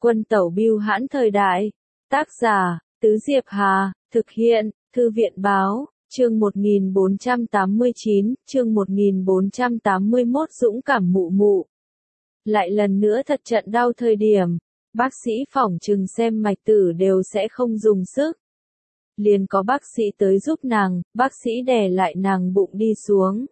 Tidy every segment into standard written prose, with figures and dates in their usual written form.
Quân tẩu bưu hãn thời đại. Tác giả, Tứ Diệp Hà, thực hiện, Thư viện báo, chương 1489, chương 1481 dũng cảm mụ mụ. Lại lần nữa thật trận đau thời điểm, bác sĩ phỏng chừng xem mạch tử đều sẽ không dùng sức. Liền có bác sĩ tới giúp nàng, bác sĩ đè lại nàng bụng đi xuống.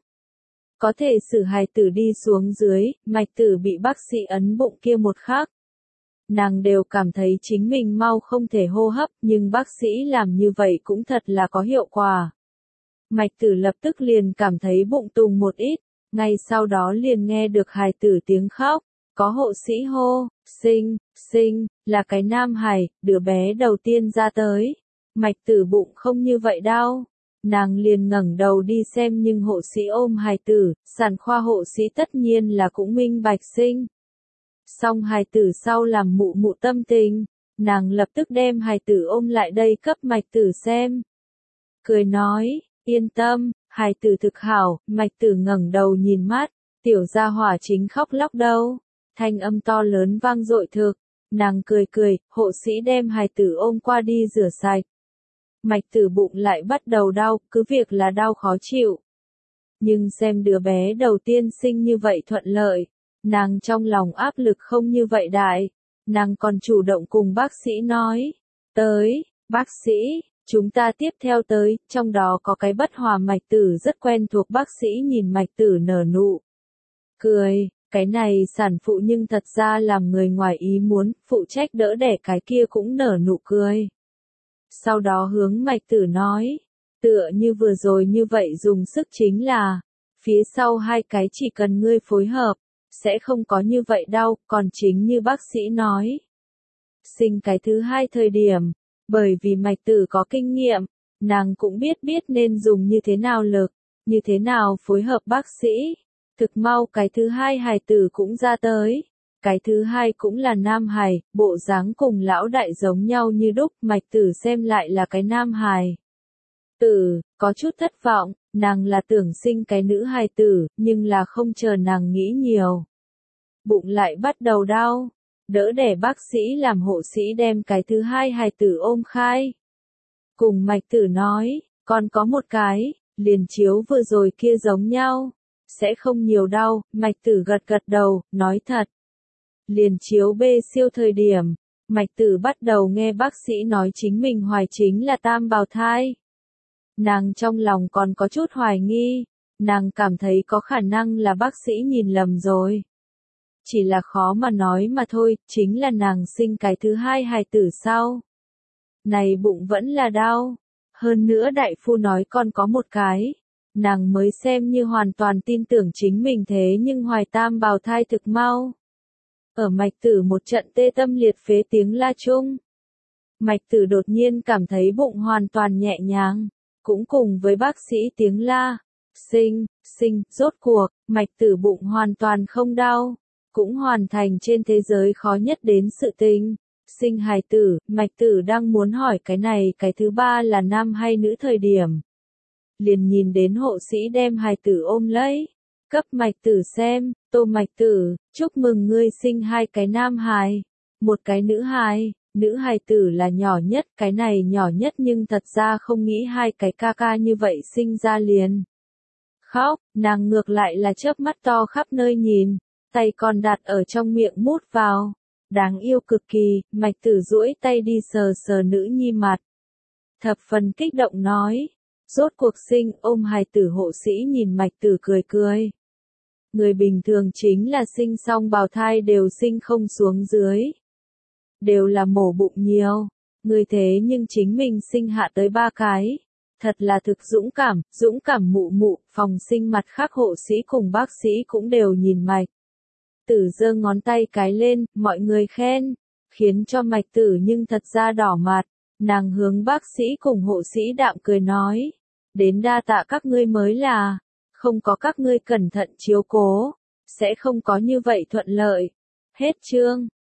Có thể xử hài tử đi xuống dưới, mạch tử bị bác sĩ ấn bụng kia một khắc. Nàng đều cảm thấy chính mình mau không thể hô hấp, nhưng bác sĩ làm như vậy cũng thật là có hiệu quả. Mạch tử lập tức liền cảm thấy bụng tùng một ít, ngay sau đó liền nghe được hài tử tiếng khóc, có hộ sĩ hô, sinh, là cái nam hài, đứa bé đầu tiên ra tới. Mạch tử bụng không như vậy đau. Nàng liền ngẩng đầu đi xem nhưng hộ sĩ ôm hài tử, sản khoa hộ sĩ tất nhiên là cũng minh bạch sinh. Xong hài tử sau làm mụ mụ tâm tình, nàng lập tức đem hài tử ôm lại đây cấp mạch tử xem. Cười nói, yên tâm, hài tử thực hảo, mạch tử ngẩng đầu nhìn mắt, tiểu gia hỏa chính khóc lóc đâu. Thanh âm to lớn vang dội thực, nàng cười, hộ sĩ đem hài tử ôm qua đi rửa sạch. Mạch tử bụng lại bắt đầu đau, cứ việc là đau khó chịu. Nhưng xem đứa bé đầu tiên sinh như vậy thuận lợi, nàng trong lòng áp lực không như vậy đại, nàng còn chủ động cùng bác sĩ nói, tới, bác sĩ, chúng ta tiếp theo tới, trong đó có cái bất hòa mạch tử rất quen thuộc bác sĩ nhìn mạch tử nở nụ. Cười, cái này sản phụ nhưng thật ra làm người ngoài ý muốn, phụ trách đỡ đẻ cái kia cũng nở nụ cười. Sau đó hướng mạch tử nói, tựa như vừa rồi như vậy dùng sức chính là, phía sau hai cái chỉ cần ngươi phối hợp, sẽ không có như vậy đau, còn chính như bác sĩ nói. Sinh cái thứ hai thời điểm, bởi vì mạch tử có kinh nghiệm, nàng cũng biết nên dùng như thế nào lực, như thế nào phối hợp bác sĩ. Thực mau cái thứ hai hài tử cũng ra tới. Cái thứ hai cũng là nam hài, bộ dáng cùng lão đại giống nhau như đúc, mạch tử xem lại là cái nam hài. Tử, có chút thất vọng, nàng là tưởng sinh cái nữ hài tử, nhưng là không chờ nàng nghĩ nhiều. Bụng lại bắt đầu đau, đỡ đẻ bác sĩ làm hộ sĩ đem cái thứ hai hài tử ôm khai. Cùng mạch tử nói, còn có một cái, liền chiếu vừa rồi kia giống nhau, sẽ không nhiều đau, mạch tử gật đầu, nói thật. Liền chiếu B siêu thời điểm, mạch tử bắt đầu nghe bác sĩ nói chính mình hoài chính là tam bào thai. Nàng trong lòng còn có chút hoài nghi, nàng cảm thấy có khả năng là bác sĩ nhìn lầm rồi. Chỉ là khó mà nói mà thôi, chính là nàng sinh cái thứ hai hài tử sau. Này bụng vẫn là đau, hơn nữa đại phu nói con có một cái. Nàng mới xem như hoàn toàn tin tưởng chính mình thế nhưng hoài tam bào thai thực mau. Ở mạch tử một trận tê tâm liệt phế tiếng la chung. Mạch tử đột nhiên cảm thấy bụng hoàn toàn nhẹ nhàng, cũng cùng với bác sĩ tiếng la, sinh, rốt cuộc, mạch tử bụng hoàn toàn không đau, cũng hoàn thành trên thế giới khó nhất đến sự tình. Sinh hài tử, mạch tử đang muốn hỏi cái này cái thứ ba là nam hay nữ thời điểm. Liền nhìn đến hộ sĩ đem hài tử ôm lấy, cấp mạch tử xem, Tô mạch tử, chúc mừng ngươi sinh hai cái nam hài, một cái nữ hài tử là nhỏ nhất, cái này nhỏ nhất nhưng thật ra không nghĩ hai cái ca ca như vậy sinh ra liền. Khóc, nàng ngược lại là chớp mắt to khắp nơi nhìn, tay còn đặt ở trong miệng mút vào, đáng yêu cực kỳ, mạch tử duỗi tay đi sờ nữ nhi mặt. Thập phần kích động nói. Rốt cuộc sinh, ôm hài tử hộ sĩ nhìn mạch tử cười. Người bình thường chính là sinh xong bào thai đều sinh không xuống dưới. Đều là mổ bụng nhiều. Người thế nhưng chính mình sinh hạ tới 3 cái. Thật là thực dũng cảm mụ mụ, phòng sinh mặt khác hộ sĩ cùng bác sĩ cũng đều nhìn mạch. Tử giơ ngón tay cái lên, mọi người khen. Khiến cho mạch tử nhưng thật ra đỏ mặt. Nàng hướng bác sĩ cùng hộ sĩ đạm cười nói. Đến đa tạ các ngươi mới là, không có các ngươi cẩn thận chiếu cố, sẽ không có như vậy thuận lợi. Hết chương.